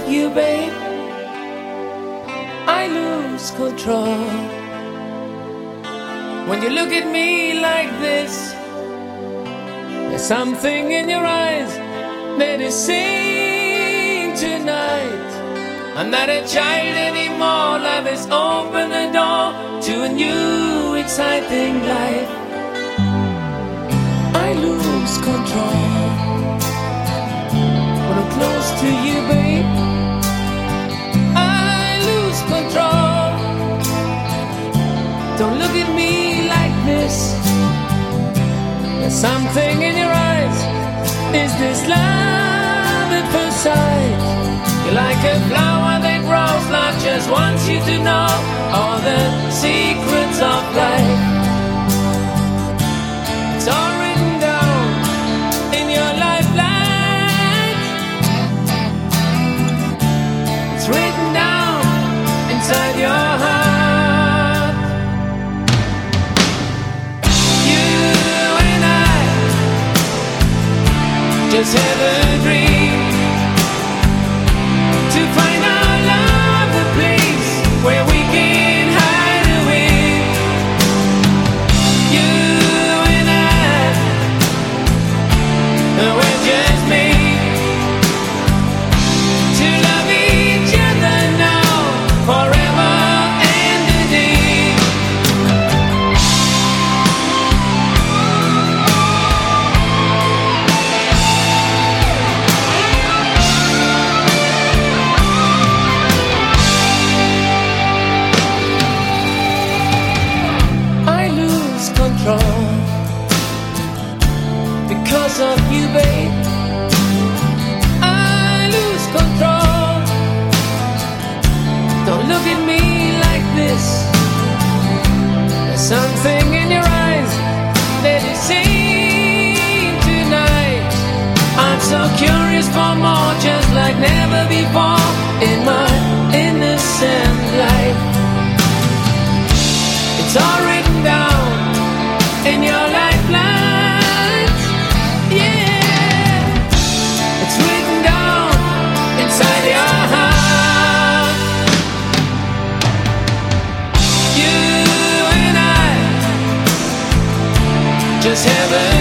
you, babe, I lose control. When you look at me like this, there's something in your eyes that is saying tonight, I'm not a child anymore. Love has opened the door to a new exciting life. I lose control when I'm close to you, babe. I lose control. Don't look at me like this. There's something in your eyes. Is this love at first sight? You're like a flower that grows. Love just wants you to know all the secrets of life. It's all written down in your lifeline. It's written down inside your heart. You and I just have a dream to find our love, a place where we can hide away. You and I, we're just made to love each other now, forever and a day. I lose control because of you, babe. I lose control. Don't look at me like this. There's something in your eyes that is saying tonight, I'm so curious for more, just like never before in my innocent life. It's all written down in your lifelines. Yeah, it's written down inside your heart. You and I just have a